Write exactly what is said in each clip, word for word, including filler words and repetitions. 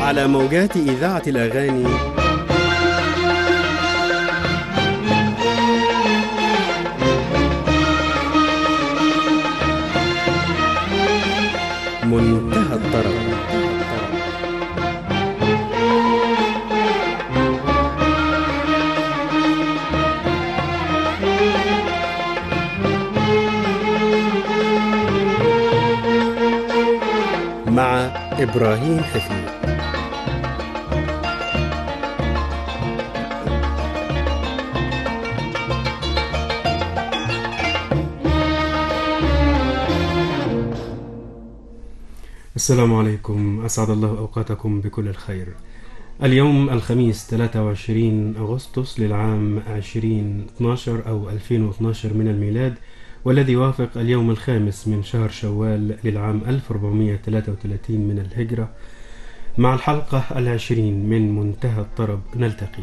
على موجات إذاعة الأغاني منتهى الطرب. مع إبراهيم حفيظ. السلام عليكم، أسعد الله أوقاتكم بكل الخير. اليوم الخميس ثلاثة وعشرين أغسطس للعام ألفين واثناشر أو ألفين واثناشر من الميلاد، والذي يوافق اليوم الخامس من شهر شوال للعام ألف وأربعمائة وثلاثة وثلاثين من الهجرة. مع الحلقة العشرين من منتهى الطرب نلتقي.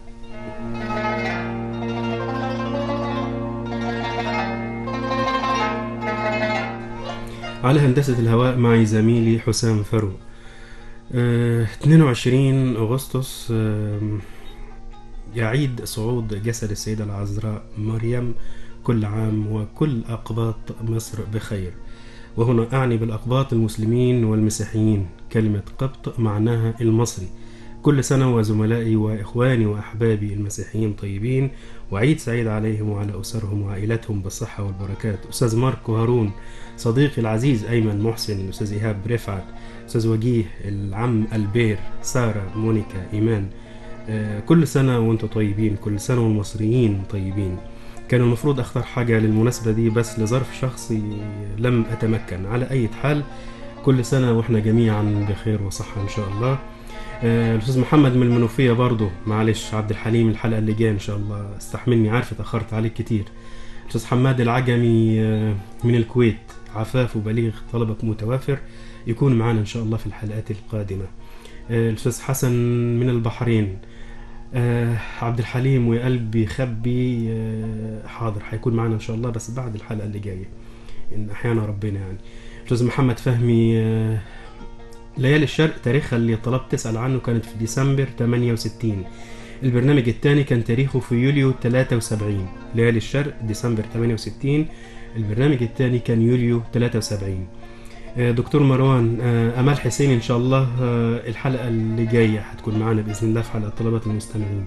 على هندسة الهواء معي زميلي حسام فرو. اه اثنين وعشرين أغسطس اه يعيد صعود جسد السيدة العذراء مريم كل عام وكل أقباط مصر بخير. وهنا أعني بالأقباط المسلمين والمسيحيين. كلمة قبط معناها المصري. كل سنة وزملائي وإخواني وأحبابي المسيحيين طيبين، وعيد سعيد عليهم وعلى أسرهم وعائلتهم بالصحة والبركات. أستاذ ماركو هارون، صديقي العزيز أيمن محسن، الأستاذ إيهاب رفعت، أستاذ وجيه، العم البير، سارة، مونيكا، إيمان، آه كل سنة وانتم طيبين، كل سنة والمصريين طيبين. كان المفروض أختار حاجة للمناسبة دي، بس لظرف شخصي لم أتمكن. على أي حال كل سنة وإحنا جميعا بخير وصحة إن شاء الله. آه الأستاذ محمد من المنوفية برضو، معلش عبد الحليم الحلقة اللي جاية إن شاء الله، استحملني، عارف اتأخرت عليك كتير. الأستاذ حماد العجمي آه من الكويت، عفاف وبليغ، طلبك متوافر، يكون معنا إن شاء الله في الحلقات القادمة. آه الأستاذ حسن من البحرين، آه عبد الحليم وقلبي خبي، آه حاضر هيكون معنا ان شاء الله بس بعد الحلقه اللي جايه ان احيانا ربنا يعني. استاذ محمد فهمي، آه ليالي الشرق تاريخها اللي طلبت تسال عنه كانت في ديسمبر ثمانية وستين. البرنامج الثاني كان تاريخه في يوليو ثلاثة وسبعين. ليالي الشرق ديسمبر ثمانية وستين، البرنامج الثاني كان يوليو ثلاثة وسبعين. دكتور مروان، أمال حسين إن شاء الله الحلقة اللي جاية هتكون معنا بإذن الله في حلقة طلبات المستمعين.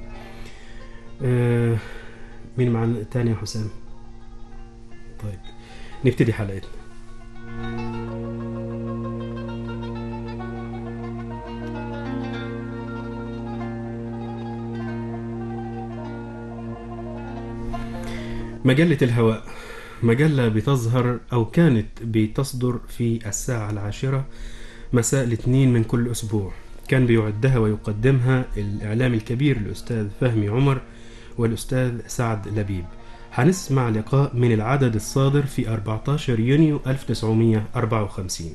مين معنا تاني يا حسام؟ طيب نبتدي حلقتنا. مجلة الهواء، مجلة بتظهر أو كانت بتصدر في الساعة العاشرة مساء الاثنين من كل أسبوع. كان بيعدها ويقدمها الإعلام الكبير الأستاذ فهمي عمر والأستاذ سعد لبيب. هنسمع لقاء من العدد الصادر في أربعة عشر يونيو ألف وتسعمائة وأربعة وخمسين.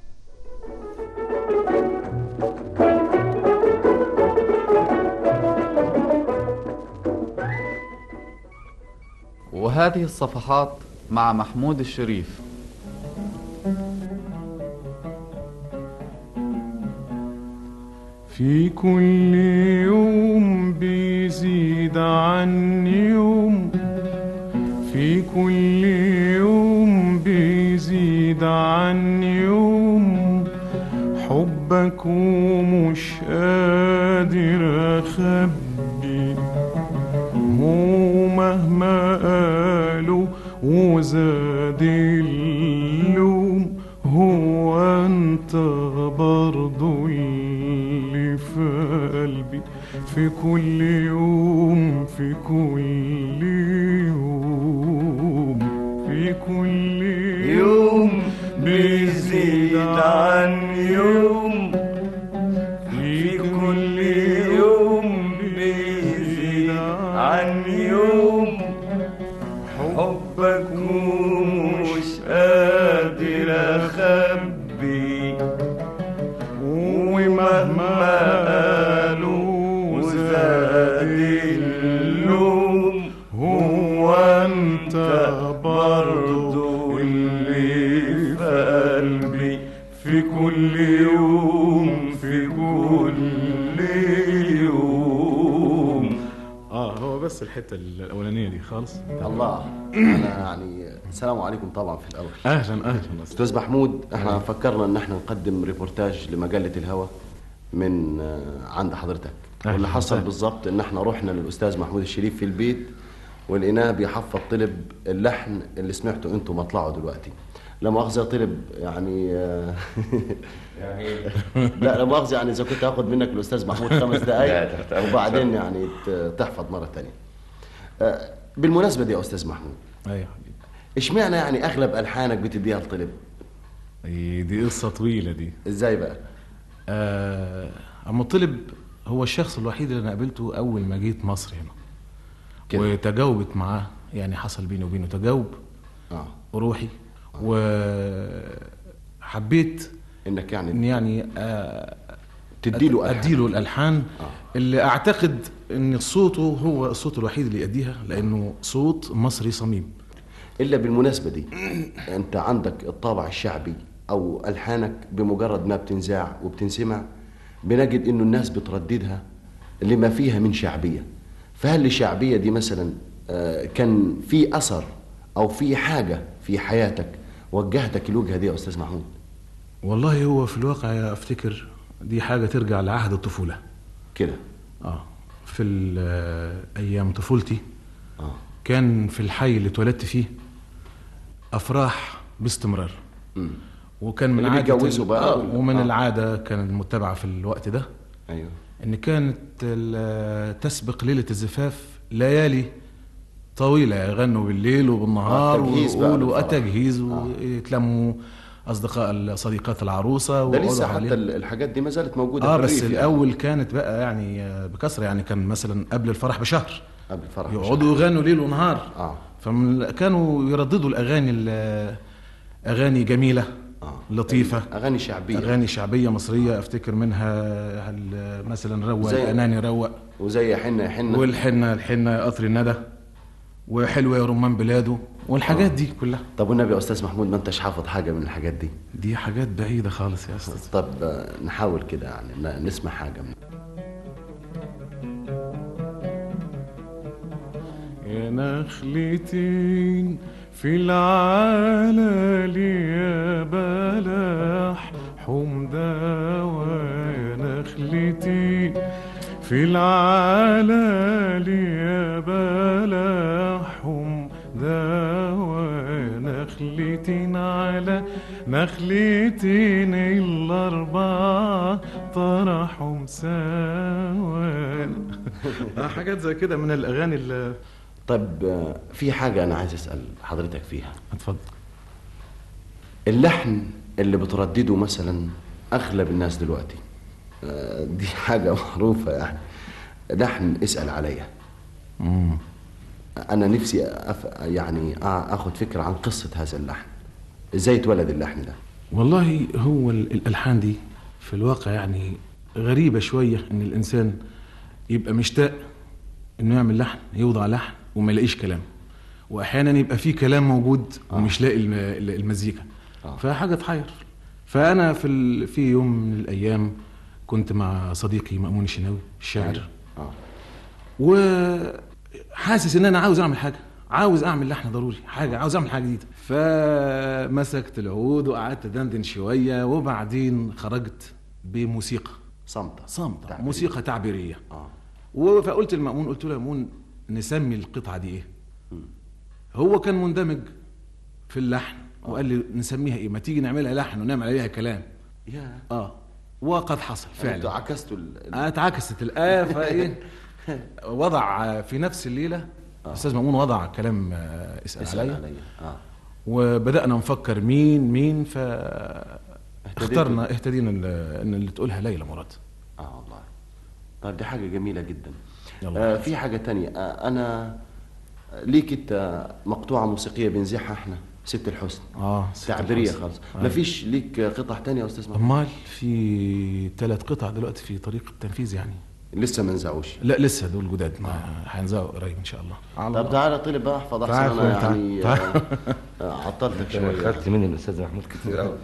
وهذه الصفحات مع محمود الشريف. في كل يوم بيزيد عن يوم، في كل يوم بيزيد عن يوم، حبك ومش قادر أخبي، هو مهما قالوا وزاد اللوم، هو انت برضو اللي في قلبي. في كل يوم، في كل يوم، في كل يوم بيزيد عن يوم، في كل يوم بيزيد عن يوم، حبك ومش قادر أخبي، ومهما قالوا زاد اللوم، هو أنت برضو اللي في قلبي. في كل يوم في كل يوم. اه هو بس الحته الاولانيه دي خالص. الله. انا يعني السلام عليكم طبعا في الاول. اهلا اهلا استاذ محمود، احنا فكرنا ان احنا نقدم ريبورتاج لمجله الهوى من عند حضرتك. واللي حصل بالظبط ان احنا رحنا للاستاذ محمود الشريف في البيت ولقيناه بيحفظ طلب اللحن اللي سمعته انتم مطلعه دلوقتي. لا مؤاخذه طلب يعني يعني لا لا مؤاخذه يعني اذا كنت هاخد منك الاستاذ محمود خمس دقائق وبعدين يعني تحفظ مره ثانيه. بالمناسبه دي يا استاذ محمود، ايوه اشمعنى يعني اغلب الحانك بتديها لطلب؟ دي قصه طويله دي. ازاي بقى؟ آه عم طلب هو الشخص الوحيد اللي انا قابلته اول ما جيت مصر هنا كده. وتجاوبت معاه، يعني حصل بيني وبينه تجاوب اه وروحي آه. وحبيت انك يعني إن يعني آه تديله اديله الالحان آه. اللي اعتقد ان صوته هو الصوت الوحيد اللي يأديها، لانه صوت مصري صميم. الا بالمناسبه دي انت عندك الطابع الشعبي او الحانك بمجرد ما بتنذاع وبتنسمع بنجد انه الناس بترددها لما فيها من شعبيه. فهل الشعبيه دي مثلا كان في اثر او في حاجه في حياتك وجهتك الوجهه دي يا استاذ محمود؟ والله هو في الواقع افتكر دي حاجه ترجع لعهد الطفوله كده. اه في ايام طفولتي اه كان في الحي اللي اتولدت فيه افراح باستمرار. امم وكان من عادة بقى آه ومن آه. العاده كانت المتبعه في الوقت ده ايوه ان كانت تسبق ليله الزفاف ليالي طويله، يغنوا بالليل وبالنهار ويقولوا تجهيز ويتلموا اصدقاء صديقات العروسه. ده لسه حتى عليها. الحاجات دي ما زالت موجوده اه في بس يعني. الاول كانت بقى يعني بكثره، يعني كان مثلا قبل الفرح بشهر قبل الفرح يقعدوا يغنوا ليل ونهار. اه فكانوا يرددوا الاغاني اغاني جميله آه. لطيفه، اغاني شعبيه اغاني شعبيه مصريه. افتكر منها مثلا روق الاناني روق، وزي حنه حنه، والحنه الحنه قطر الندى، وحلوه يا رمان بلاده، والحاجات آه. دي كلها. طب والنبي يا استاذ محمود ما انتش حافظ حاجه من الحاجات دي؟ دي حاجات بعيده خالص يا استاذ. طب نحاول كده يعني نسمع حاجه من يا نخلتين في العلال يا بلح حمداوى، يا نخلتين في العلال يا بلح حمداوى، يا نخلتين على نخلتين الأربعة طرحهم سوا. حاجات زي كده من الأغاني اللي... طب في حاجة أنا عايز أسأل حضرتك فيها. اتفضل. اللحن اللي بتردده مثلا أغلب الناس دلوقتي، دي حاجة معروفة يعني، لحن اسأل عليا. مم. أنا نفسي أف... يعني أخذ فكرة عن قصة هذا اللحن، إزاي اتولد اللحن ده؟ والله هو الألحان دي في الواقع يعني غريبة شوية، إن الإنسان يبقى مشتاق إنه يعمل لحن، يوضع لحن وما يلاقيش كلام، وأحيانا يبقى فيه كلام موجود آه. ومش لاقي المزيكا آه. فحاجة تحير. فأنا في ال... في يوم من الأيام كنت مع صديقي مأمون الشناوي الشاعر آه. وحاسس إن أنا عاوز أعمل حاجة، عاوز أعمل لحن ضروري، حاجة عاوز أعمل حاجة جديدة. فمسكت العود وقعدت دندن شوية، وبعدين خرجت بموسيقى صامتة صامتة تعبيرية. موسيقى تعبيرية آه. فقلت للمأمون، قلت له يا مأمون نسمي القطعة دي إيه؟ م. هو كان مندمج في اللحن آه. وقال لي نسميها إيه؟ ما تيجي نعملها لحن ونعمل عليها كلام. يا آه وقد حصل فعلا. انتوا عكستوا ال... اتعكست الآية. فإيه وضع في نفس الليلة الأستاذ آه. مأمون وضع كلام اسأل, اسأل علي, علي. آه. وبدأنا نفكر مين مين فاخترنا اهتدينا ان اللي تقولها ليلى مراد. اه والله. طيب دي حاجة جميلة جدا. آه في حاجة تانية، آه أنا ليك انت مقطوعة موسيقية بنزيحها احنا ست الحسن اه تعبيرية خالص. آه. مفيش ليك قطع تانية يا أستاذ محمود؟ امال في ثلاث قطع دلوقتي في طريق التنفيذ يعني. لسه ما نزعوش؟ لا لسه، دول جداد ما هينزعوا قريب ان شاء الله. طب تعالى طلب بقى احفظ احسن انا يعني عطلتك شويه. خدت مني الاستاذ محمود كتير قوي.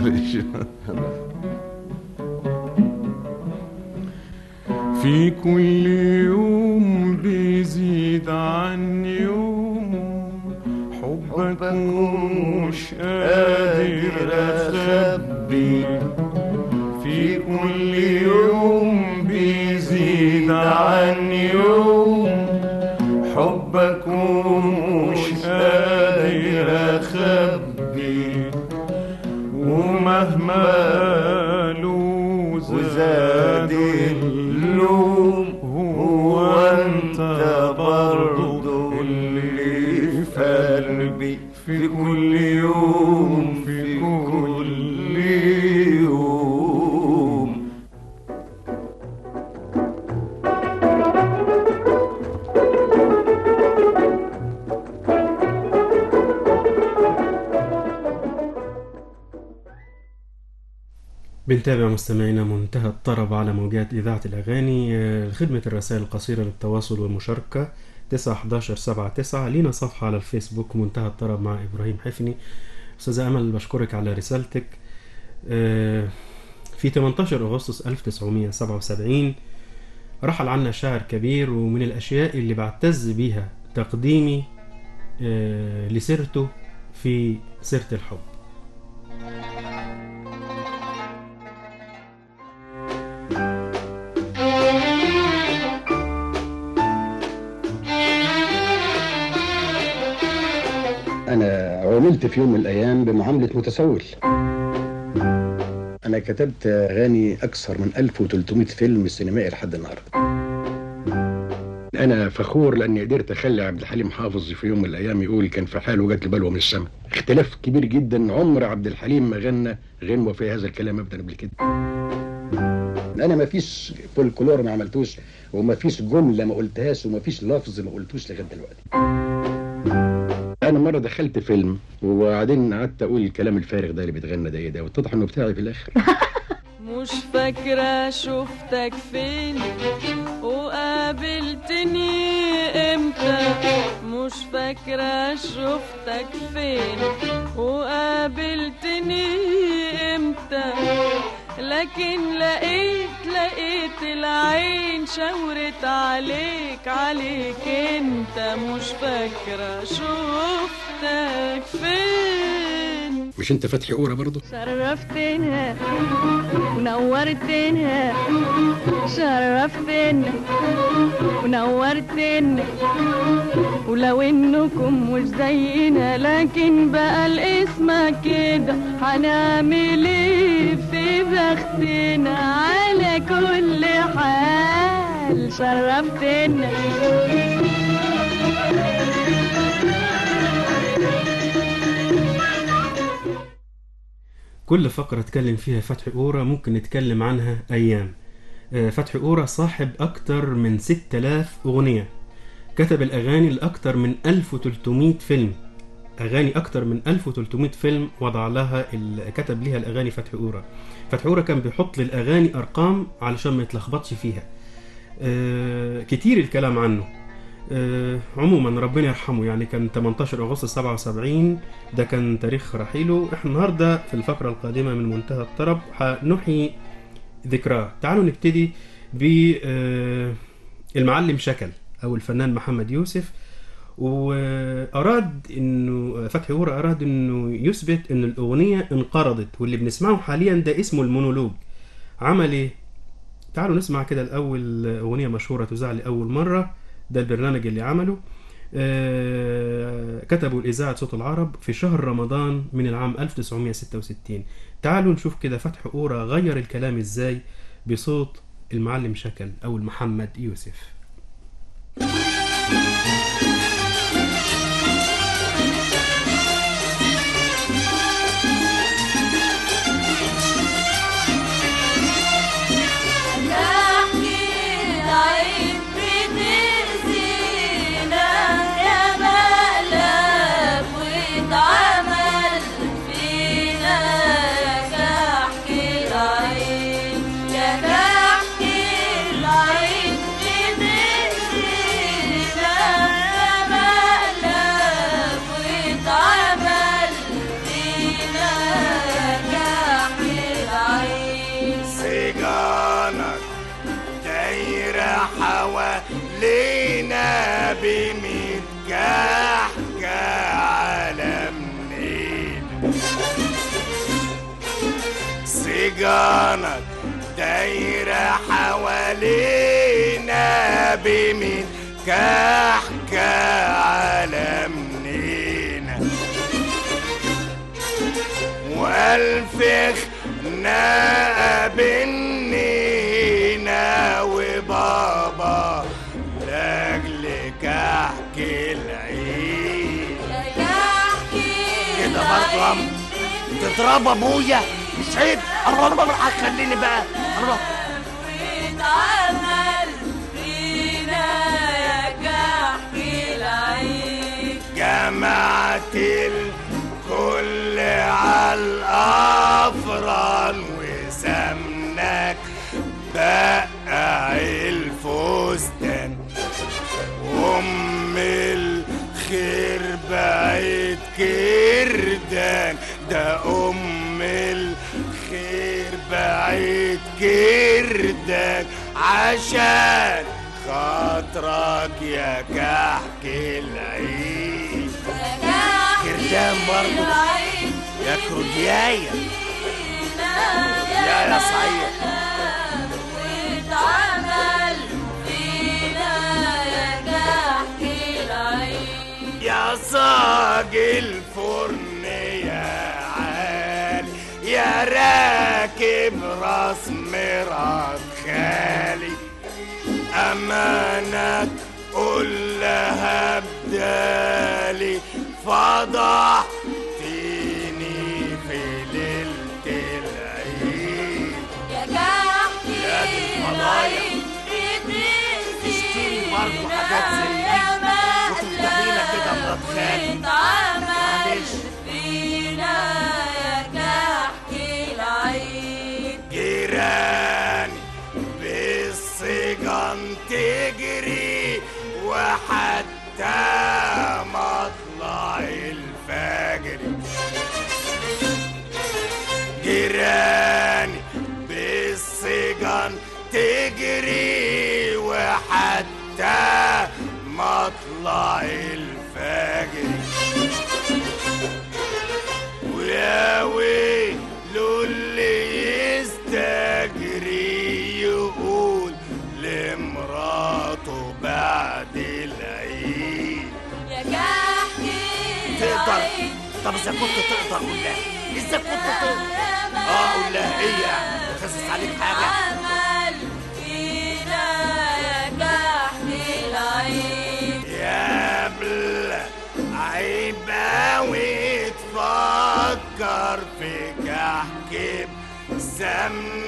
في كل يوم بيزيد عن يوم حبك مش قادر اخبي. في كل يوم بيزيد عن يوم حبك مش قادر اخبي. ومهما قالوا زاد اللوم هو انت برضو اللي في قلبي. في كل يوم في كل يوم. بنتابع مستمعينا منتهى الطرب على موجات إذاعة الأغاني. خدمة الرسائل القصيرة للتواصل والمشاركة تسعة حداشر سبعة تسعة. لينا صفحة على الفيسبوك منتهى الطرب مع إبراهيم حفني. أستاذة أمل بشكرك على رسالتك. في ثمانية عشر أغسطس ألف وتسعمائة وسبعة وسبعين رحل عنا شاعر كبير، ومن الأشياء اللي بعتز بيها تقديمي لسيرته في سيرة الحب. أنا عملت في يوم من الأيام بمعاملة متسول. أنا كتبت أغاني أكثر من ألف وثلاثمائة فيلم سينمائي لحد النهاردة. أنا فخور لأني قدرت أخلي عبد الحليم حافظ في يوم من الأيام يقول كان في حاله جات البلوى من السماء. اختلاف كبير جدا، عمر عبد الحليم ما غنى غنوة في هذا الكلام أبدا قبل كده. أنا ما فيش فولكلور ما عملتوش، وما فيش جملة ما قلتهاش، وما فيش لفظ ما قلتوش لغاية دلوقتي. أنا مرة دخلت فيلم وبعدين قعدت أقول الكلام الفارغ ده اللي بيتغنى ده إيه ده، واتضح إنه بتاعي في الآخر. مش فاكرة شفتك فين وقابلتني امتى. مش فاكرة شفتك فين وقابلتني امتى. لكن لقيت لقيت العين شاورت عليك عليك انت. مش فاكرة شفتك فين. مش انت فتحي قورة برضو؟ شرفتنا ونورتنا شرفتنا ونورتنا. ولو انكم مش زينا لكن بقى الاسم كده، هنعمل ايه في بختنا. على كل حال شرفتنا. كل فقرة اتكلم فيها فتحي قورة ممكن نتكلم عنها أيام. فتحي قورة صاحب أكتر من ستة آلاف أغنية، كتب الأغاني لأكتر من ألف وثلاثمائة فيلم. أغاني أكتر من ألف وثلاثمائة فيلم وضع لها كتب لها الأغاني فتحي قورة. فتحي قورة كان بيحط للأغاني أرقام علشان ما يتلخبطش فيها. كتير الكلام عنه. أه عموما ربنا يرحمه، يعني كان ثمانية عشر أغسطس سبعة وسبعين ده كان تاريخ رحيله. احنا النهارده في الفقرة القادمة من منتهى الطرب هنحيي ذكراه. تعالوا نبتدي بالمعلم شكل او الفنان محمد يوسف. واراد انه فتحي قورة اراد انه يثبت ان الاغنية انقرضت، واللي بنسمعه حاليا ده اسمه المونولوج. عمل ايه؟ تعالوا نسمع كده الاول اغنية مشهورة تذاع لأول مرة. ده البرنامج اللي عمله. آه كتبوا الإذاعة صوت العرب في شهر رمضان من العام ألف وتسعمائة وستة وستين. تعالوا نشوف كده فتحي قورة غير الكلام ازاي بصوت المعلم شكل أو محمد يوسف. يا كحكي العين سجانك دايرة حوالينا بمين كحكة على منينا والفخنا بنينا وبابا لاجلك احكي العيد كده برضه عم تضرب ابويا مش عيب. الله الله هتخليني بقى الله اتعمل فينا يا كحكي العيد جمعت الكل عالأفران وسمنك بقع الفستان أم الخير بعيد كردان ده أم الخير بعيد كردان عشان خاطرك يا كحكي العيد كردان برضو يا كردياية يا يا صحيح واتعمل فينا يا كحكي العيد يا صاج الفرن يا عالي يا راكب راس مراد خالي أمانك قول لها بدالي فضحتيني في ليلة العيد يا كحكي يا دي الفضايح تشتري برضه حاجات زي دي وتفتحينا كده مرات خالي معلش فينا يا كحكي العيد جيراني بالسجن تجري وحتى مطلع الفجر جيراني بالسجن تجري وحتى مطلع الفجر ويا ويلو اللي يستجري يقول لمراته بعد العيد يا كحكي تقدر. طب اذا كنت تقدر قول لها اذا كنت تقدر اه قول لها ايه يعني خسس عليك حاجه عمل فينا يا كحكي العيد يا بلا عيب اوي تفكر في كحكي سمن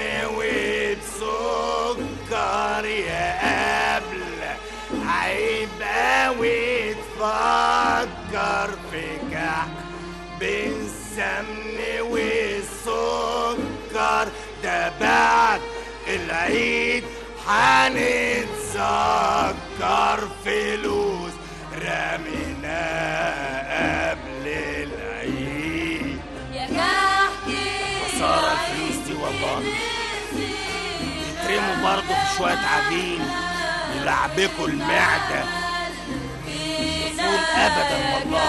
وبسكر يا قبل عيب اوي تفكر في كحك بالسمن والسكر ده بعد العيد حنتذكر فلوس رميناها قبل العيد يا كحكي خسارة الفلوس دي والله يترموا برضه في شوية عجين يلعبكوا المعدة يفول أبدا والله.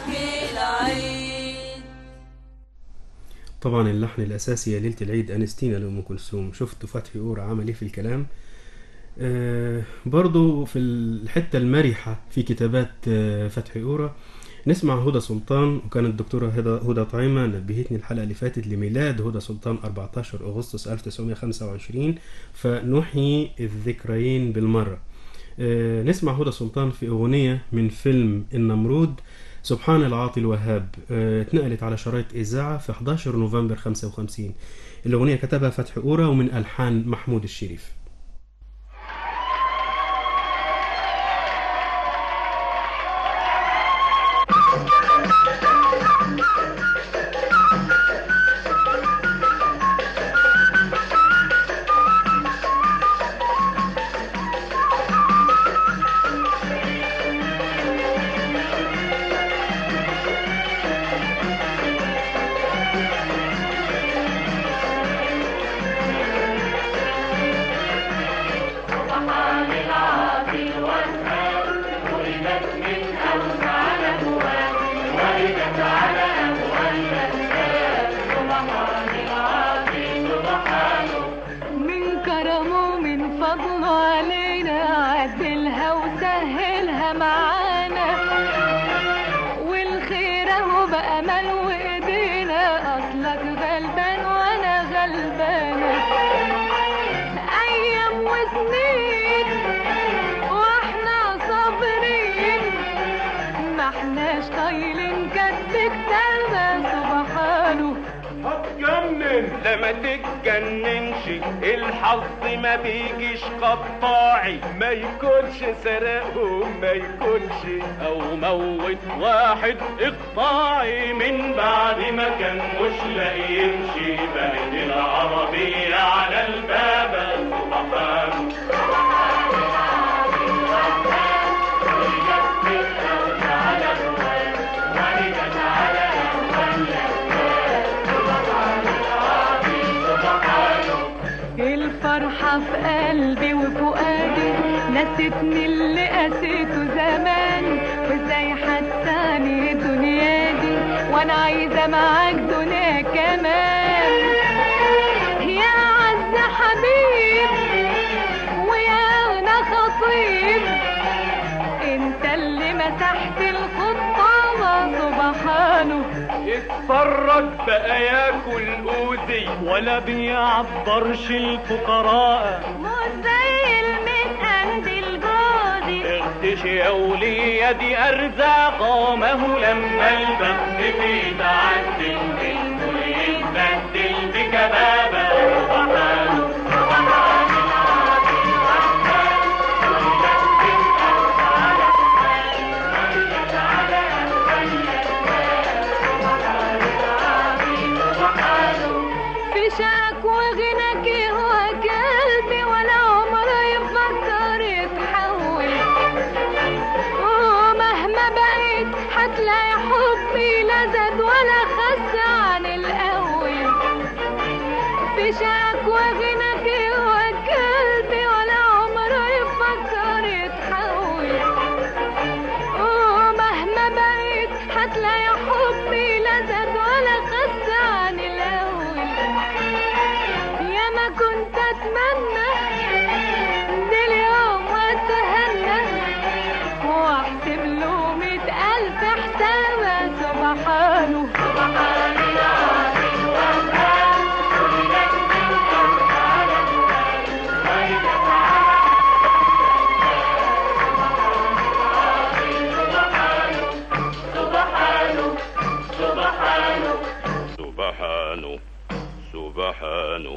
طبعا اللحن الأساسي يا ليلة العيد أنستينا لأم كلثوم. شفتوا فتحي قورة عمل إيه في الكلام. آه برضو في الحتة المرحة في كتابات آه فتحي قورة نسمع هدى سلطان. وكانت الدكتورة هدى, هدى طعيمة نبهتني الحلقة اللي فاتت لميلاد هدى سلطان أربعة عشر أغسطس ألف وتسعمائة وخمسة وعشرين فنحيي الذكريين بالمرة. آه نسمع هدى سلطان في أغنية من فيلم النمرود سبحان العاطي الوهاب. آه اتنقلت على شرايط إذاعة في أحد عشر نوفمبر خمسة وخمسين. الأغنية كتبها فتحي قورة ومن ألحان محمود الشريف. غلبانة أيام وسنين واحنا صابرين ما احناش طايلين كتب كتابة سبحانه. هتجنن لا ما تتجننش، الحظ ما بيجيش قطاعي، ما يكونش سرقهم ما يكونش او موت واحد اقطاعي، من بعد ما كان مش لاقي يمشي بقت العربية على الباب سبحان. الفرحة في قلبي وفؤادي نسيتني اللي قسيته زمان، وازاي حساني دنيا دي وانا عايزة معاك دنيا كمان. يا عز حبيب ويا اغنى خطيب انت اللي مسحت الخطابة سبحانه. اتفرج بقى ياكل اوزي ولا بيعبرش الفقراء، مش زي المتقند الجوزي اغتش يا ولية دي ارزاق، ما هو لما البخت بيتعدل الكل يتبدل بكبابة سبحانه. شاك وغناك هو قلبي ولا عمره يفكر يتحول، ومهما بقيت هتلاقي حبي لا زاد ولا خس عن الاول. في شاك وغناك هو قلبي ولا عمره يفكر يتحول، ومهما بقيت هتلاقي حبي لا زاد ولا خس عن الاول. يا ما كنت اتمنى دي اليوم واتهنى واحسب له مئة الف حسابة سبحانه. سبحانه سبحانه.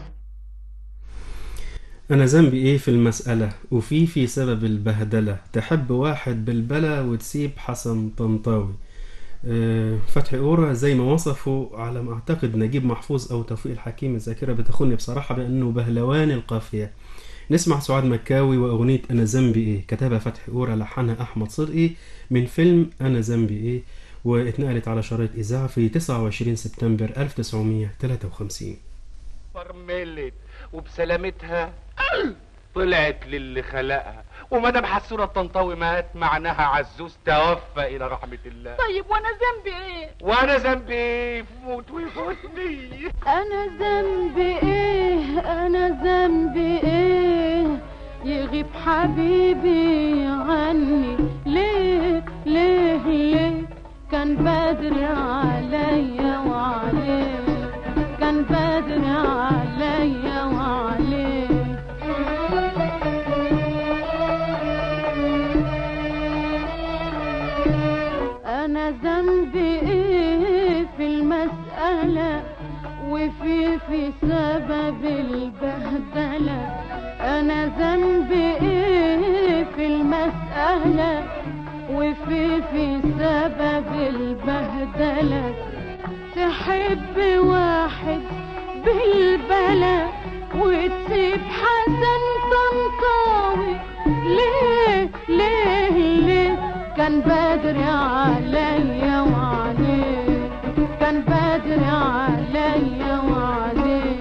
أنا ذنبي إيه في المسألة وفي في سبب البهدلة، تحب واحد بالبلا وتسيب حسن طنطاوي. أه فتحي أورا زي ما وصفوا على ما أعتقد نجيب محفوظ أو توفيق الحكيم، الذاكرة بتخوني بصراحة بأنه بهلوان القافية. نسمع سعاد مكاوي وأغنية أنا ذنبي إيه، كتبها فتحي أورا لحنها أحمد صدقي من فيلم أنا ذنبي إيه، واتنقلت على شريط إذاعة في تسعة وعشرين سبتمبر ألف وتسعمية وتلاتة وخمسين. فرملت وبسلامتها طلعت للي خلقها، ومدام حسونة الطنطاوي مات معناها عزوز توفى الى رحمة الله. طيب وانا ذنبي ايه؟ وانا ذنبي ايه في موت ويفوتني؟ انا ذنبي ايه انا ذنبي ايه يغيب حبيبي عني ليه ليه ليه كان بدري عليا وعليه كان بدري عليا وعليه. أنا ذنبي إيه في المسألة وفي في سبب البهدلة. أنا ذنبي إيه في المسألة وفي في سبب البهدلة. تحب واحد بالبلا وتسيب حسن طنطاوي ليه ليه ليه كان بدري عليا وعليه كان بدري عليا وعليه.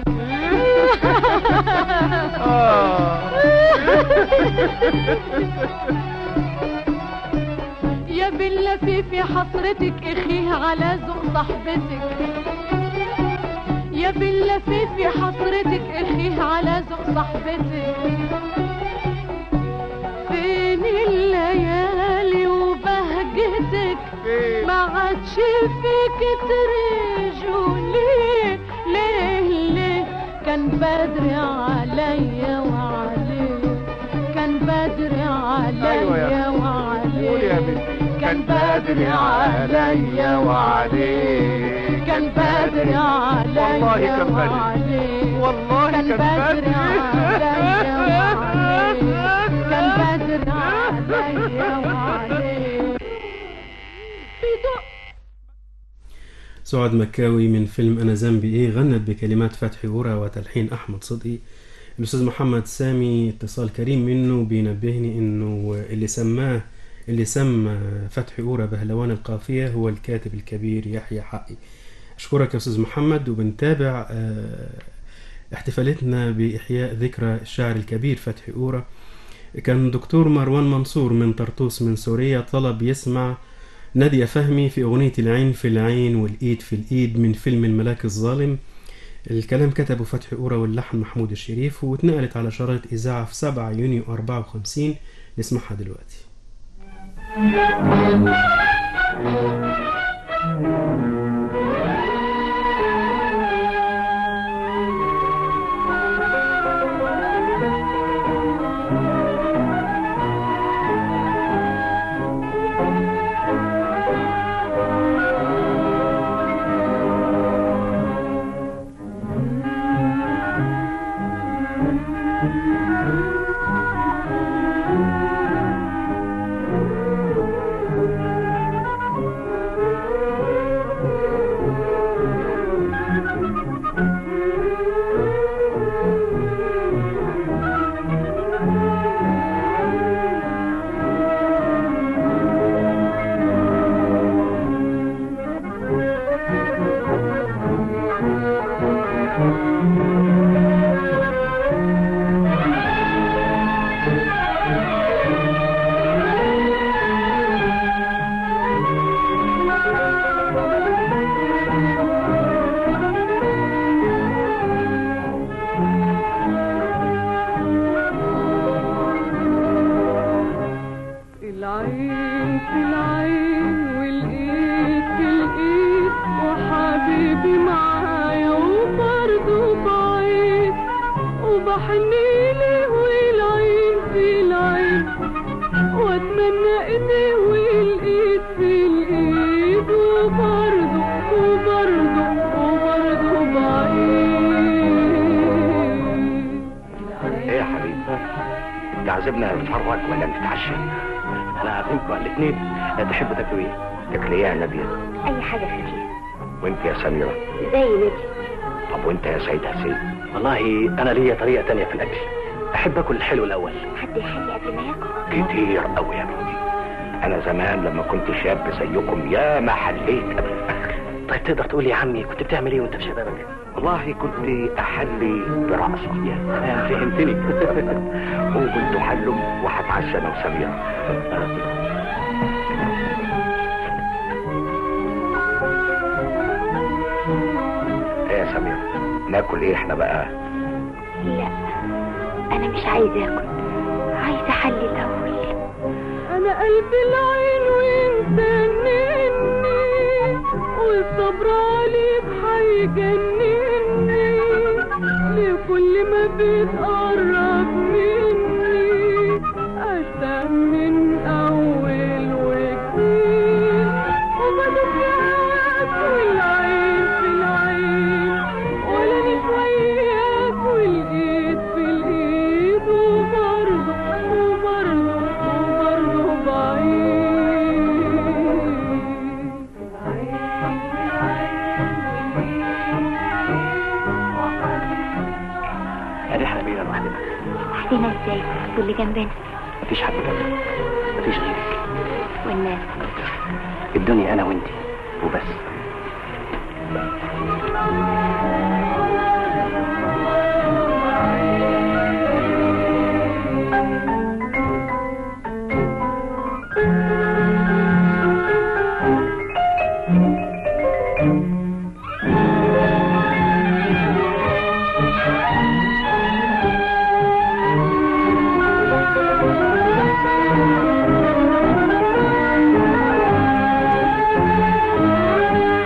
يا باللفيف حضرتك اخيه على ذوق صاحبتك. يا باللفيف حضرتك اخيه على ذوق صاحبتك. فين الليالي وبهجتك ما عادش فيك تريجوا ليه ليه ليه كان بدري عليا وعليك كان بدري عليا وعليك كان بدري عليا وعليك كان بدري عليا والله كان بدري وعليك والله كان بدري عليا وعليك كان بدري عليا وعليك سعاد مكاوي من فيلم أنا ذنبي إيه غنت بكلمات فتحي أورا وتلحين أحمد صدقي. الأستاذ محمد سامي اتصال كريم منه بينبهني إنه اللي سماه اللي سمى فتحي أورا بهلوان القافية هو الكاتب الكبير يحيى حقي. أشكرك يا أستاذ محمد، وبنتابع احتفالتنا بإحياء ذكرى الشاعر الكبير فتحي أورا. كان دكتور مروان منصور من طرطوس من سوريا طلب يسمع نادية فهمي في أغنية العين في العين والإيد في الإيد من فيلم الملاك الظالم. الكلام كتبه فتحي أورا واللحن محمود الشريف، واتنقلت على شرايط إذاعة في سبعة يونيو أربعة وخمسين. نسمعها دلوقتي. تعزمنا نتفرج ولا نتعشى؟ انا عازمكم على الاثنين. تحبوا تاكلوا ايه؟ تاكلوا ايه يا ناديه؟ اي حاجه خفيفه. وانت يا سميره؟ زي ناديه. طب وانت يا سيد حسين؟ والله انا ليا طريقه تانية في الاكل، احب اكل الحلو الاول. حد يحلي قبل ما ياكل؟ كتير قوي يا بنتي. انا زمان لما كنت شاب زيكم يا ما حليت قبل الاكل. طيب تقدر تقول يا عمي كنت بتعمل ايه وانت في شبابك؟ والله كنت احلي برأسي. يا فهمتني. وكنت حلم وهتعشى انا وسميره. ايه يا سميره، ناكل ايه احنا بقى؟ لا انا مش عايزه اكل، عايزه احلي الاول. انا قلبي العين وانت النني، والصبر عليك هيجنني، لكل ما بتقرب مني اشتاق من اول وجديد، وبدوب ياك والعين في العين، ولا نشوياك والايد في الايد، وبرضه وبرضه وبرضه بعيد. احنا بينا لوحدنا. لوحدنا ازاي؟ واللي جنبنا مفيش حد جنبنا، مفيش غيرك. والناس؟ الدنيا انا وانتي وبس. Thank you.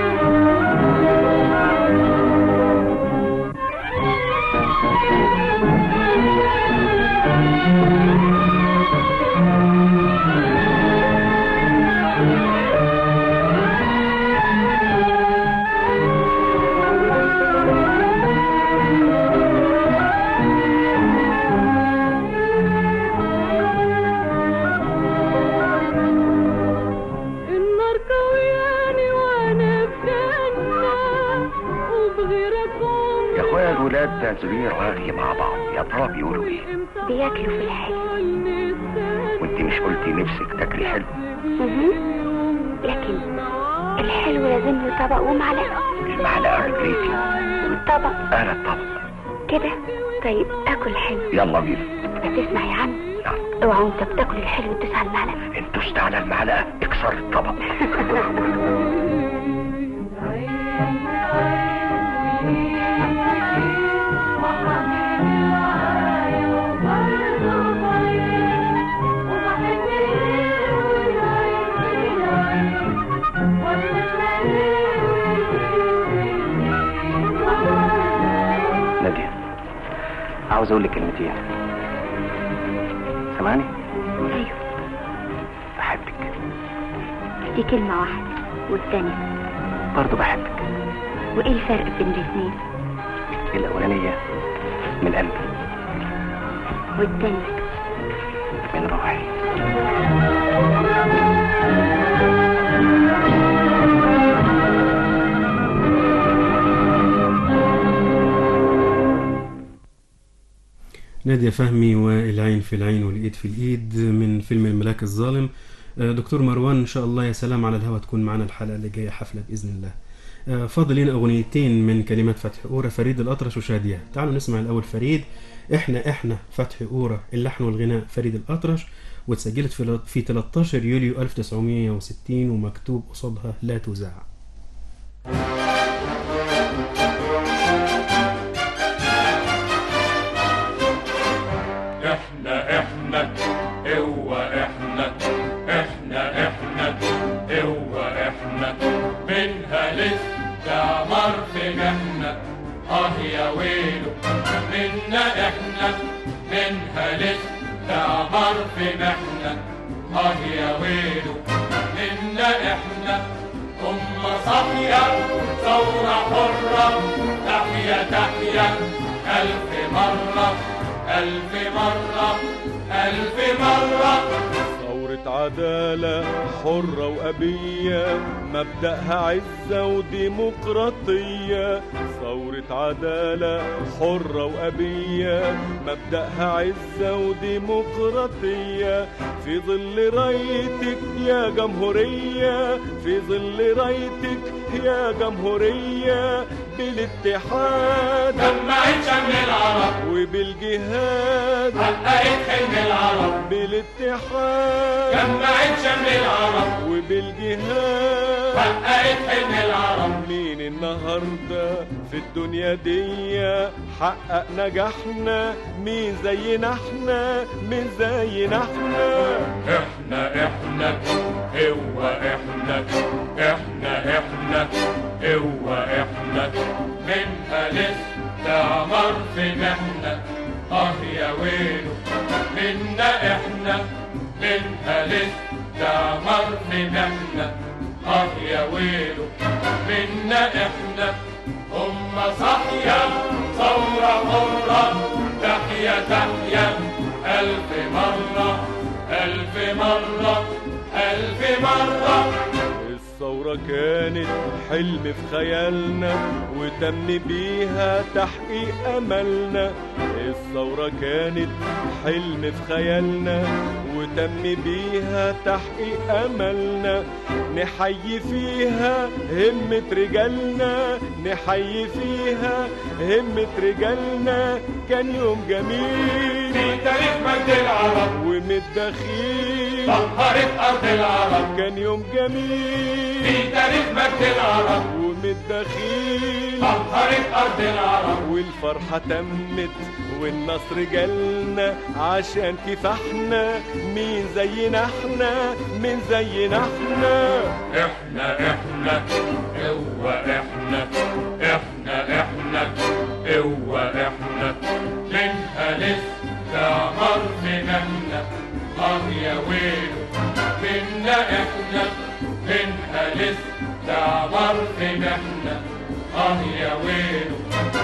ولاد زبير راغي مع بعض، يا ترى بيقولوا ايه؟ بياكلوا في الحلو. وانت مش قلتي نفسك تاكلي حلو؟ اها، لكن الحلو لازم له طبق ومعلقه. المعلقه رجليكي والطبق انا الطبق كده. طيب اكل حلو. يلا بينا. هتسمع يا عم؟ اوعى وانت بتاكل الحلو تدوس على المعلقه. انت دوست على المعلقه اكسر الطبق. نادية، عاوز اقول لك كلمتين. سامعني؟ ايوه بحبك. دي كلمة واحدة والتانية برضه بحبك. وايه الفرق بين الاثنين؟ الاولانية من قلبي والتانية من روحي. نادية فهمي والعين في العين والإيد في الإيد من فيلم الملاك الظالم. دكتور مروان إن شاء الله يا سلام على الهوا تكون معنا الحلقة اللي جاية حفلة بإذن الله. فاضل لنا أغنيتين من كلمات فتحي قورة، فريد الأطرش وشادية. تعالوا نسمع الأول فريد. إحنا إحنا فتحي قورة، اللحن والغناء فريد الأطرش، واتسجلت في ثلاثة عشر يوليو ألف وتسعمية وستين ومكتوب قصادها لا تذاع. احنا احنا هو احنا احنا احنا هو احنا منها للتعمر في محنة اه يا ويلو منا احنا منها للتعمر في محنة اه يا ويلو منا احنا أمة صحية ثورة حرة تحيا تحيا ألف مرة ألف مرة ألف مرة. ثورة عدالة حرة وأبية مبدأها عزة وديمقراطية. ثورة عدالة حرة وأبية مبدأها عزة وديمقراطية. في ظل رايتك يا جمهورية، في ظل رايتك يا جمهورية، بالاتحاد جمعت شمل العرب وبالجهاد حققت حلم العرب. بالاتحاد جمعت شمل العرب وبالجهاد حققت حلم العرب. مين النهارده في الدنيا دي حقق نجاحنا؟ مين زينا احنا؟ مين زينا احنا؟ احنا احنا هو احنا احنا احنا هو احنا منها للتعمر في محنة اه يا ويلو منا احنا منها للتعمر في محنة اه يا ويلو منا احنا أمة صحية ثورة حرة تحيا تحيا ألف مرة ألف مرة ألف مرة. الثورة كانت حلم في خيالنا وتم بيها تحقيق أملنا. الثورة كانت حلم في خيالنا وتم بيها تحقيق أملنا. نحيي فيها همة رجالنا، نحيي فيها همة رجالنا. كان يوم جميل في تاريخ مجد العرب ومتدخيل طهرت أرض العرب. كان يوم جميل في تاريخ مجد العرب ومتدخيل طهرت أرض العرب. والفرحة تمت والنصر جالنا عشان كفاحنا. مين زينا احنا؟ مين زينا احنا؟ احنا احنا هو احنا احنا احنا هو احنا منها للتعمر في محنة اه يا ويلو منا احنا منها للتعمر في محنة اه يا ويلو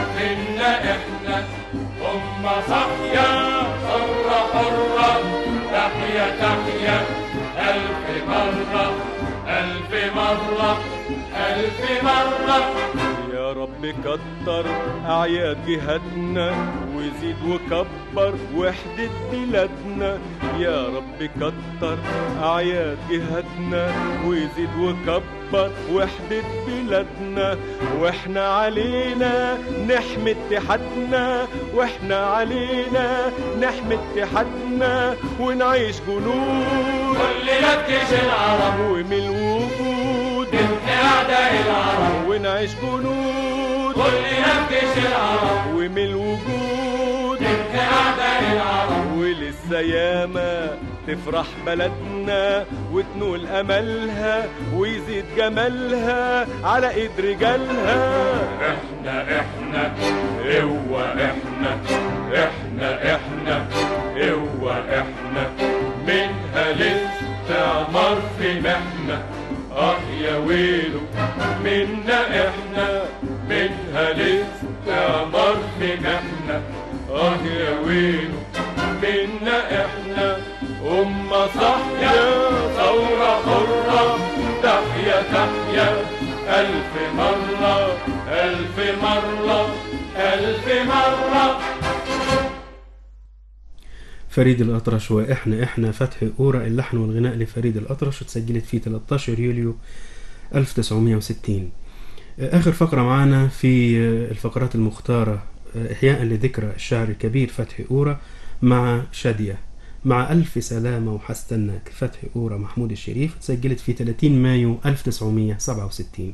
منا احنا أمة صحية ثورة حرة تحيا تحيا ألف مرة ألف مرة ألف مرة. يا رب كتر أعياد جهاتنا وزيد وكبر وحدة بلادنا. يا رب كتر أعياد جهاتنا وزيد وكبر وحدة بلادنا. واحنا علينا نحمي اتحادنا، واحنا علينا نحمي اتحادنا ونعيش جنود كلنا بجيش العرب ومن الوجود أعداء العرب ونعيش جنود كلنا بجيش العرب ومن الوجود أعداء العرب. ولسه ياما تفرح بلدنا وتنول أملها ويزيد جمالها على إيد رجالها. احنا احنا قوة احنا احنا احنا قوة احنا منها للتعمر في محنة. اه يا ويلو منا احنا منها للتعمر في محنة. اه يا ويلو منا احنا أمة صحية ثورة حرة تحيا تحيا ألف مرة ألف مرة ألف مرة. فريد الأطرش وإحنا إحنا فتحي أورا. اللحن والغناء لفريد الأطرش وتسجلت في ثلاثة عشر يوليو ألف وتسعمائة وستين. آخر فقرة معنا في الفقرات المختارة إحياء لذكرى الشاعر الكبير فتحي أورا مع شادية مع ألف سلامة وحستناك. فتحي أورا محمود الشريف تسجلت في ثلاثين مايو ألف وتسعمائة وسبعة وستين.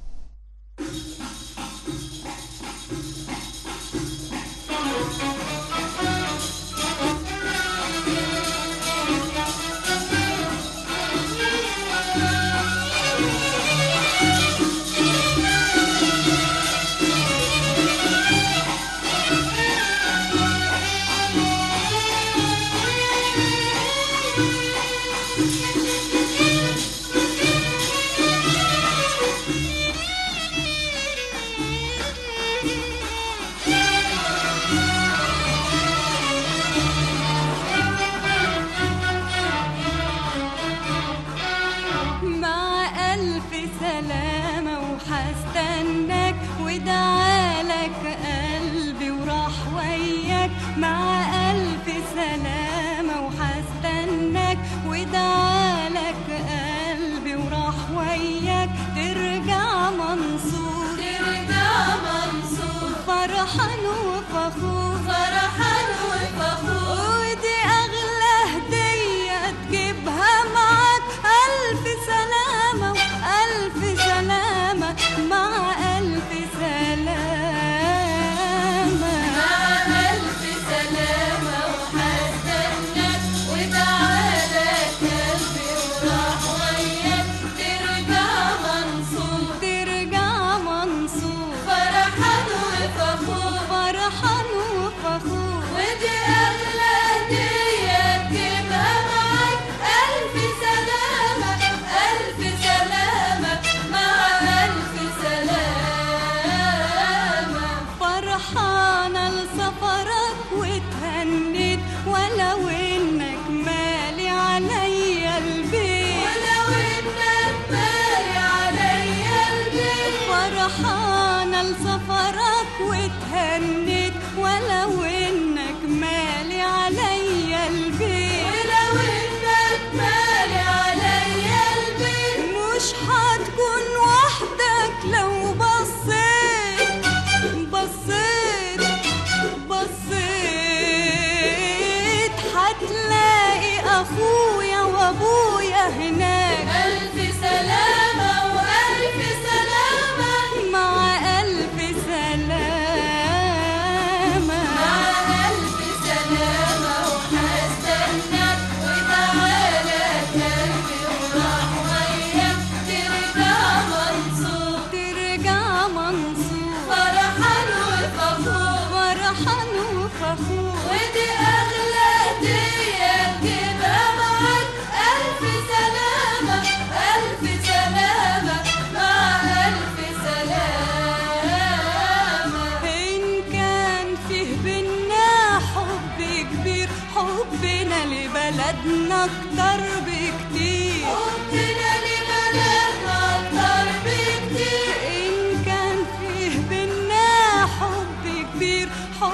بلدنا اكتر بكتير، حبنا لبلدنا اكتر بكتير. ان كان فيه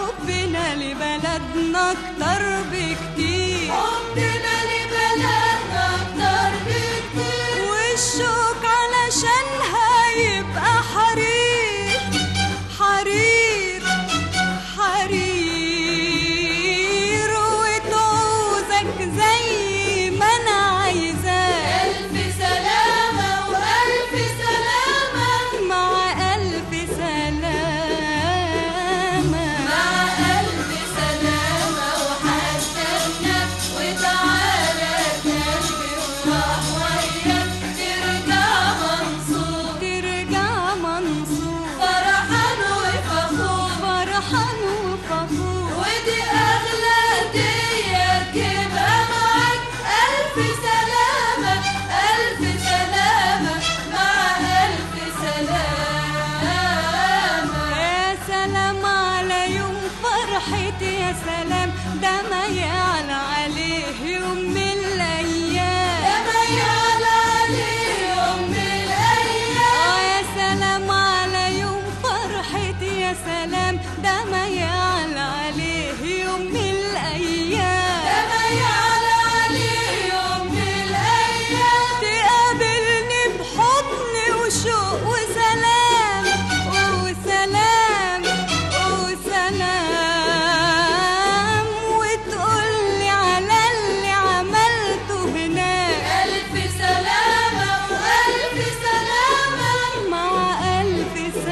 حبنا لبلدنا اكتر بكتير، حبنا لبلدنا اكتر بكتير، والشوق علشانها يبقى حرير حرير حرير، وتعوزك زي ما انا عايزاه. ألف سلامة وألف سلامة مع ألف سلامة مع ألف سلامة، وحشتنا وتعالى قلبي وراح وياك، ترجع منصور ترجع منصور، فرحان وفخور فرحان وفخور، ودي أغلى هدية تجيبها معاك. ألف سلامة ألف سلامة مع ألف سلامة. يا سلام على يوم فرحتي، يا سلام ده ما يعلى عليه يوم من الأيام، ده ما يعلى عليه يوم من الأيام. آه يا سلام على يوم فرحتي، يا سلام ده ما يعلى عليه يوم من الأيام، ده ما يعلى عليه يوم من الأيام. تقابلني بحضن وشوق وسلام وسلام وسلام، وتقولي على اللي عملته هناك. ألف سلامة وألف سلامة مع ألف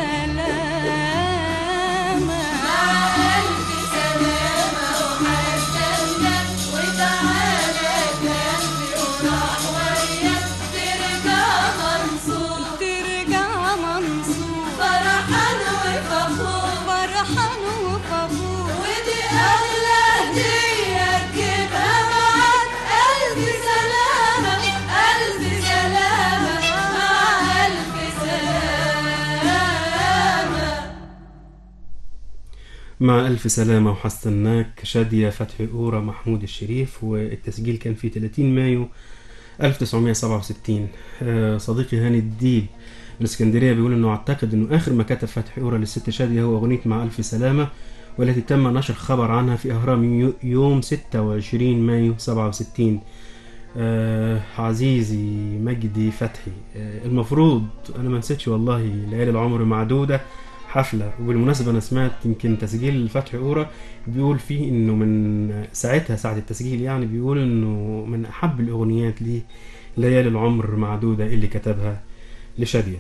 سلامة مع ألف سلامة، وحشتنا وتعالى قلبي وراح وياك، ترجع منصور ترجع منصور، فرحان وفخور فرحان وفخور، ودي أغلى هدية تجيبها معاك. ألف سلامة ألف سلامة مع ألف سلامة. مع ألف سلامة وحستناك، شادية فتحي أورا محمود الشريف، والتسجيل كان في ثلاثين مايو ألف وتسعمائة وسبعة وستين. آه، صديقي هاني الديب من اسكندرية بيقول انه اعتقد انه اخر ما كتب فتحي أورا للست شادية هو اغنية مع ألف سلامة، والتي تم نشر خبر عنها في اهرام يو- يوم ستة وعشرين مايو سبعة وستين. آه عزيزي مجدي فتحي، آه المفروض انا ما نسيتش والله ليالي العمر معدودة حفلة، وبالمناسبة انا سمعت يمكن تسجيل فتحي أورا بيقول فيه انه من ساعتها ساعة التسجيل يعني بيقول انه من احب الاغنيات ليه ليالي العمر معدودة اللي كتبها لشادية.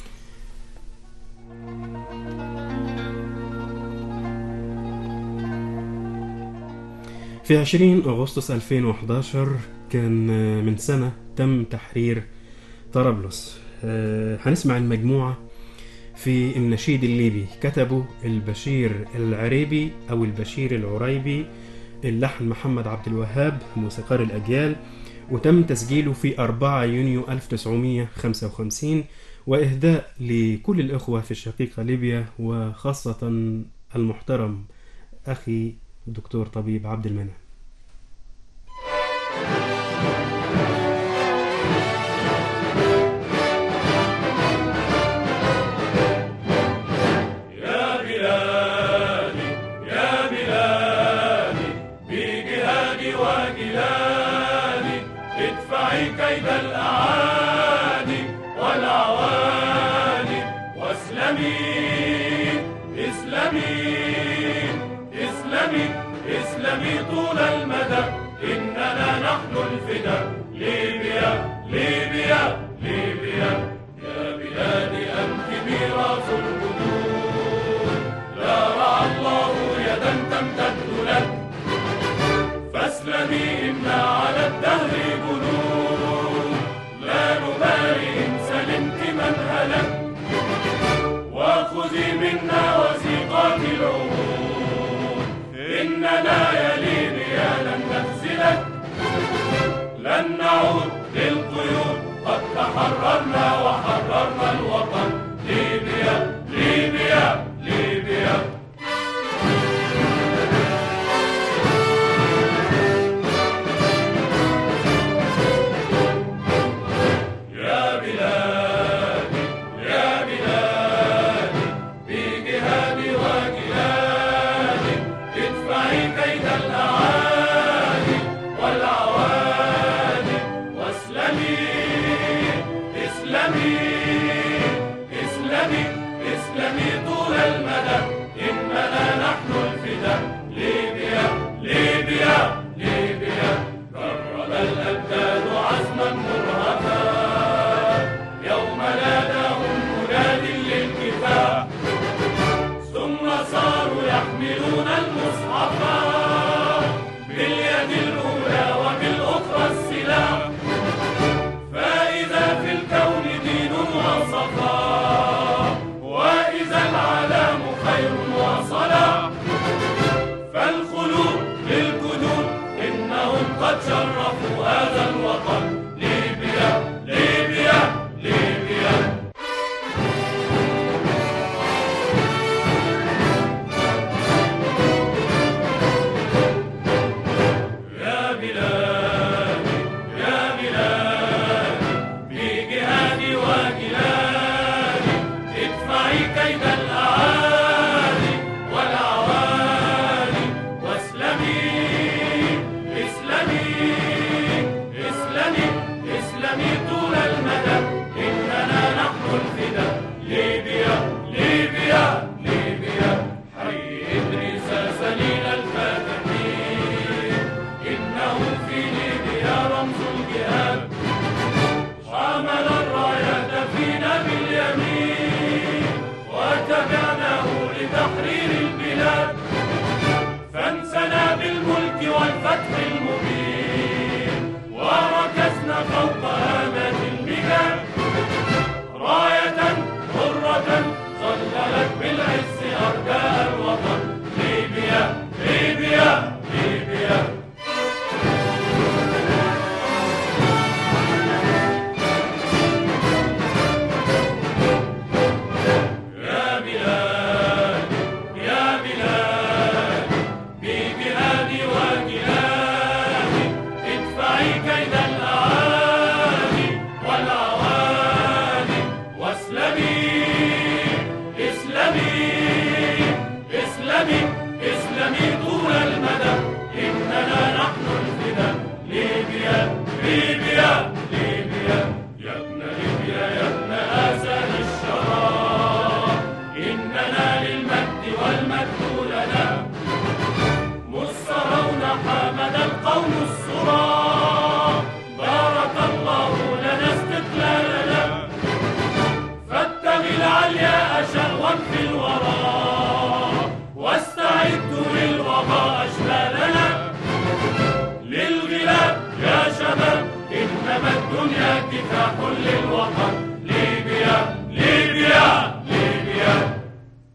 في عشرين أغسطس ألفين وأحد عشر كان من سنة تم تحرير طرابلس. آه، هنسمع المجموعة في النشيد الليبي، كتبوا البشير العريبي أو البشير العريبي، اللحن محمد عبد الوهاب، موسيقار الأجيال، وتم تسجيله في أربعة يونيو ألف وتسعمائة وخمسة وخمسين، وإهداء لكل الأخوة في الشقيقة ليبيا، وخاصة المحترم أخي الدكتور طبيب عبد المنعم. يا بلادي يا بلادي بجهادي وجلادي ادفعي كيد الأعادي والعوادي واسلمي اسلمي اسلمي اسلمي طول المدى، إننا نحن الفدا. ليبيا ليبيا ليبيا يا بلادي أنت ميراث الجدود، لا رعى الله يدا تمتد لك، فاسلمي إنا على الدهر جنود، لا نبالي إن سلمت من هلك، وخذي منا وثيقات العهود، إننا يا ليبيا لن نخذلك، لن نعود للقيود، قد تحررنا المبين وركزنا فوق هامات المجال راية حرة ظللت بالعز أرجاء الوطن ليبيا ليبيا ليبيا. يا بلاد يا بلاد بجهادي وجهادي ادفعي كيد الأعادي والعوادي واسلمي اسلمي اسلمي اسلمي طول المدى إننا نحن الفدا ليبيا ليبيا ليبيا يا ابن ليبيا يا ابن آسان الشراب إننا للمجد والمجد لنا مصرون حامد القوم الصراع بارك الله لنا استقلالنا فاتبع العلياء شهوا في الوراء واستعدوا للوغى أشبالنا للغلاب يا شباب إنما الدنيا كفاح للوطن ليبيا ليبيا ليبيا.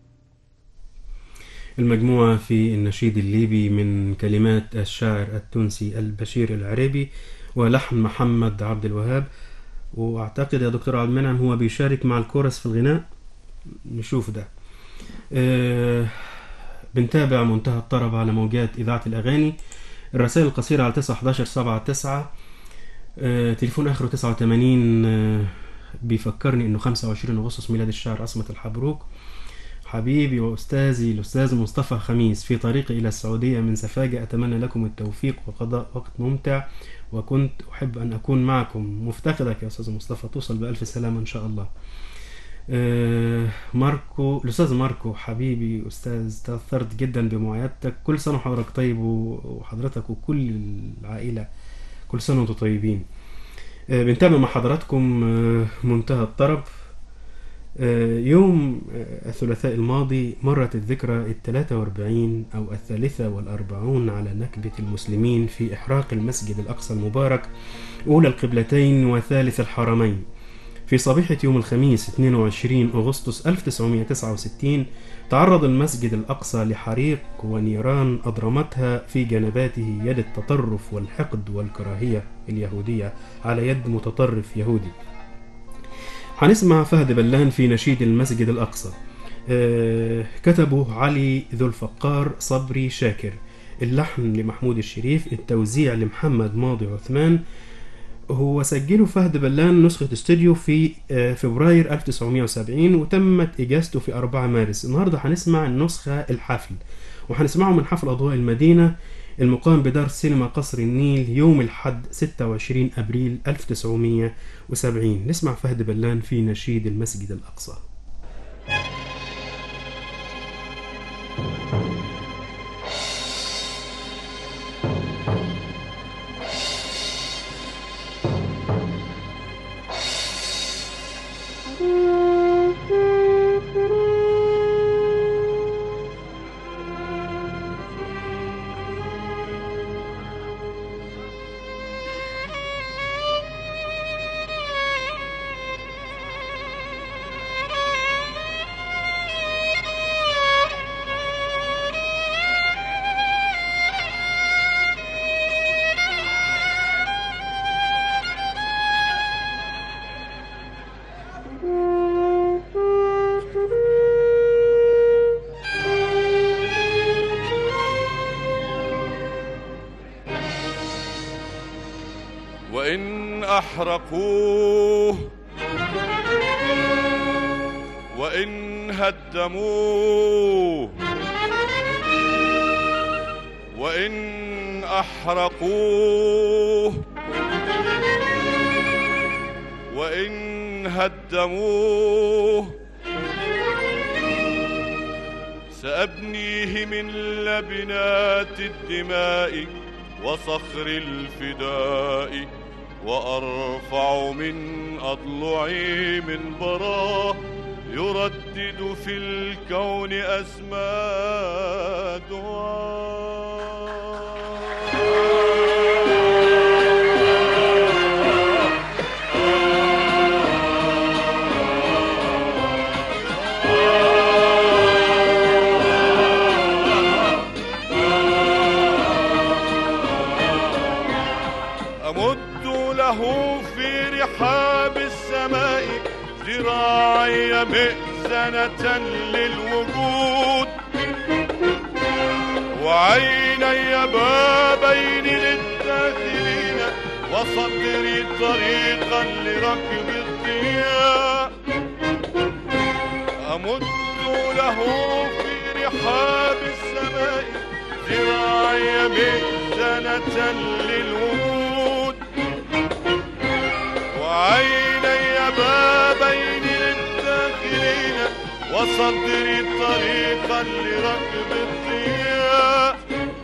المجموعة في النشيد الليبي من كلمات الشاعر التونسي البشير العريبي ولحن محمد عبد الوهاب، واعتقد يا دكتور عبد المنعم هو بيشارك مع الكورس في الغناء. نشوف ده. أه بنتابع منتهى الطرب على موجات إذاعة الأغاني. الرسائل القصيرة على تسعة حداشر سبعة تسعة. أه تليفون آخره تسعة وثمانين. أه بيفكرني إنه خمسة وعشرين أغسطس ميلاد الشاعر عصمت الحبروك. حبيبي وأستاذي الأستاذ مصطفى خميس في طريقي إلى السعودية من سفاجة، أتمنى لكم التوفيق وقضاء وقت ممتع، وكنت أحب أن أكون معكم. مفتقدك يا أستاذ مصطفى، توصل بألف سلامة إن شاء الله. أه ماركو الأستاذ ماركو حبيبي أستاذ، تأثرت جدا بمعايدتك. كل سنة وحضرتك طيب وحضرتك وكل العائلة كل سنة وانتم طيبين. أه بنتابع مع حضراتكم أه منتهى الطرب. أه يوم أه الثلاثاء الماضي مرت الذكرى الثلاثة واربعين أو الثالثة والأربعون على نكبة المسلمين في إحراق المسجد الأقصى المبارك أولى القبلتين وثالث الحرمين. في صبيحة يوم الخميس اثنين وعشرين أغسطس ألف وتسعمائة وتسعة وستين تعرض المسجد الأقصى لحريق ونيران أضرمتها في جنباته يد التطرف والحقد والكراهية اليهودية على يد متطرف يهودي. هنسمع فهد بلان في نشيد المسجد الأقصى. أه كتبه علي ذو الفقار صبري شاكر، اللحن لمحمود الشريف، التوزيع لمحمد ماضي عثمان. هو سجله فهد بلان نسخة استوديو في فبراير ألف وتسعمائة وسبعين وتمت إجازته في أربعة مارس. النهاردة هنسمع النسخة الحفل، وهنسمعه من حفل أضواء المدينة المقام بدار سينما قصر النيل يوم الحد ستة وعشرين أبريل ألف وتسعمائة وسبعين. نسمع فهد بلان في نشيد المسجد الأقصى. وإن أحرقوه وإن هدموه وإن أحرقوه وإن هدموه سأبنيه من لبنات الدماء وصخر الفداء وأرفع من أضلعي منبرا يردد في الكون أسماء دعاء. له في رحاب السماء ذراعي مئذنة للوجود وعيني بابين للداخلين وصدري طريقا لركب الضياء أمد له في رحاب السماء ذراعي مئذنة للوجود وعيني بابين للداخلين وصدري طريقا لركب الضياء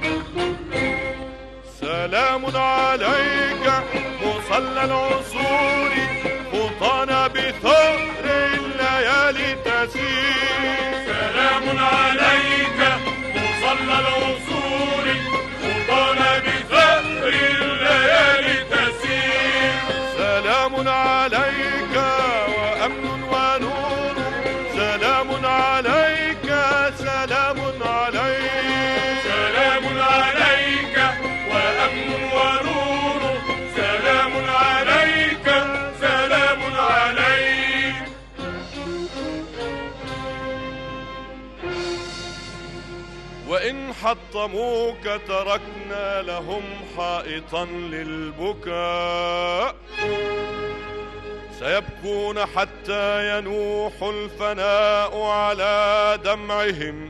سلام عليك مصلى العصور خطانا بثغر الليالي تسير سلام عليك مصلى العصور خطانا بثغر الليالي تسير سلام عليك وأمن ونور سلام عليك سلام عليك سلام عليك وأمن ونور سلام عليك سلام عليك وإن حطموك تركنا لهم حائطا للبكاء سيبكون حتى ينوح الفناء على دمعهم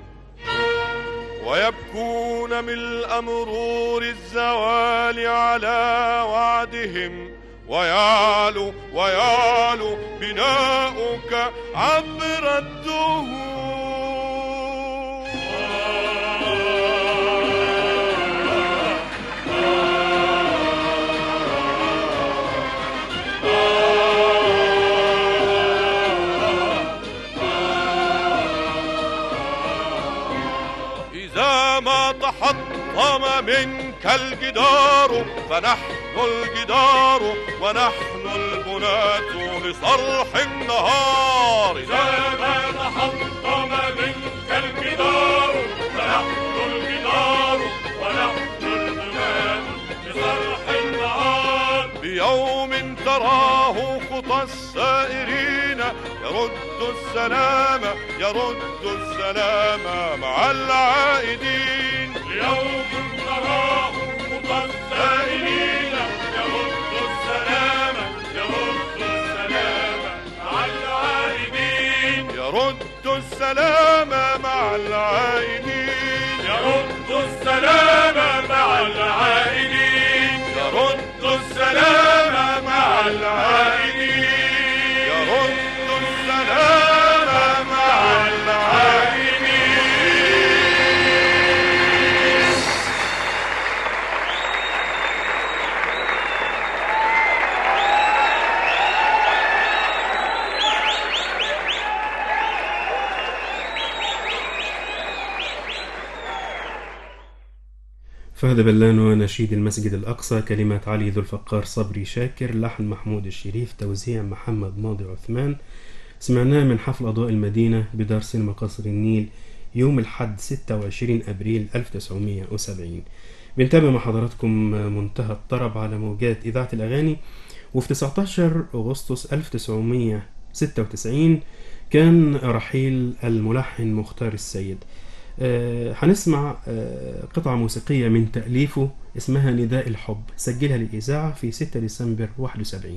ويبكون ملء مرور الزوال على وعدهم ويعلو ويعلو بناؤك عبر الدهور إذا ما تحطم منك الجدار فنحن الجدار ونحن البناة لصرح النهار إذا ما تحطم منك الجدار فنحن الجدار ونحن البناة لصرح النهار بيوم تراه خطى السائرين يرد السلام يرد السلام مع العائدين يوم تراه خطى السائرين يرد السلام يرد السلام مع العائدين يرد السلام مع العائدين يرد السلام مع العائدين يرد السلام مع العائدين يرد السلام مع العائدين فهد بلان ونشيد المسجد الأقصى، كلمات علي ذو الفقار صبري شاكر، لحن محمود الشريف، توزيع محمد ماضي عثمان. سمعناه من حفل أضواء المدينة بدار سينما قصر النيل يوم الحد ستة وعشرين أبريل ألف وتسعمائة وسبعين. بنتابع مع حضراتكم منتهى الطرب على موجات إذاعة الأغاني. وفي تسعة عشر أغسطس ألف وتسعمائة وستة وتسعين كان رحيل الملحن مختار السيد. أه هنسمع أه قطعة موسيقية من تأليفه اسمها نداء الحب، سجلها للإذاعة في ستة ديسمبر واحد وسبعين.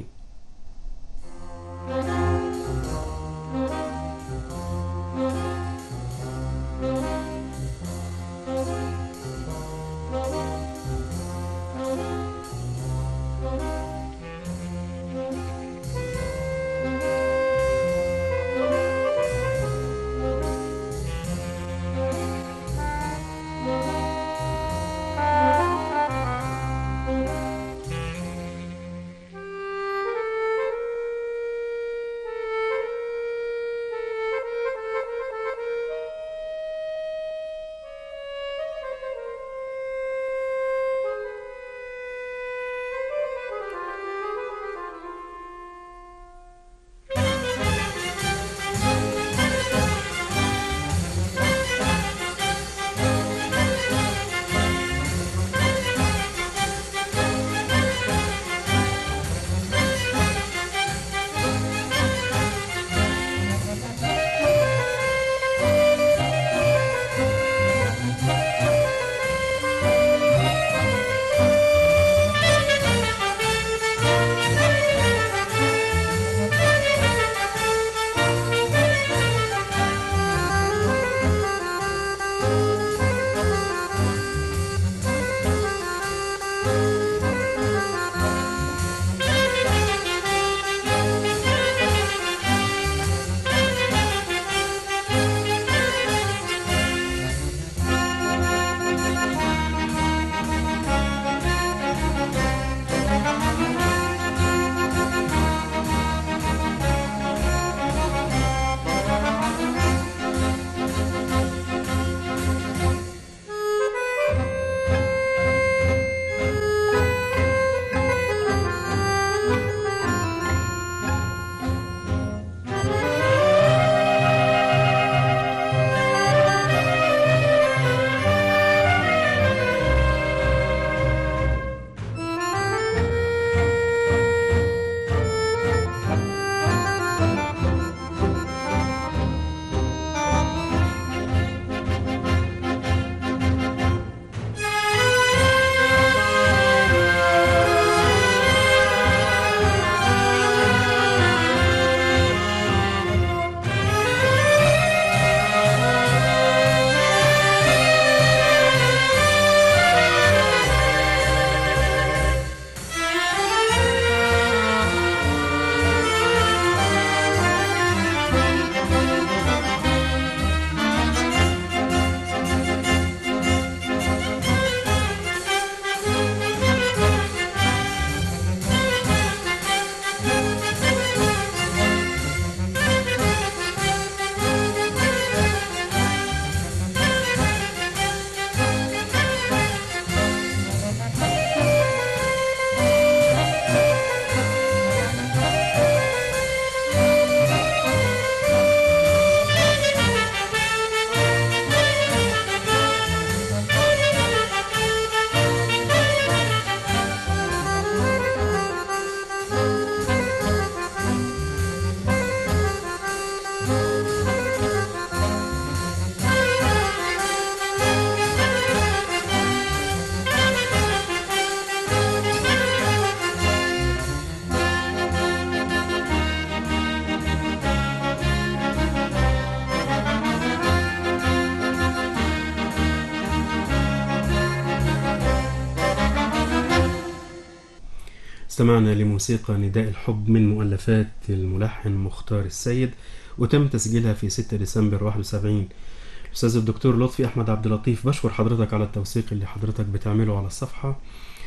استمعنا لموسيقى نداء الحب من مؤلفات الملحن مختار السيد، وتم تسجيلها في ستة ديسمبر واحد وسبعين. الأستاذ الدكتور لطفي أحمد عبد اللطيف، بشكر حضرتك على التوثيق اللي حضرتك بتعمله على الصفحة.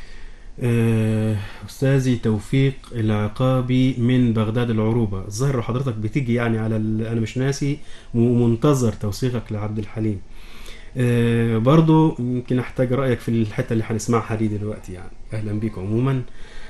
أستاذي توفيق العقابي من بغداد العروبة، الظاهر حضرتك بتيجي يعني على أنا مش ناسي ومنتظر توثيقك لعبد الحليم. برضو يمكن أحتاج رأيك في الحتة اللي هنسمعها دي دلوقتي يعني. أهلا بيك عموما.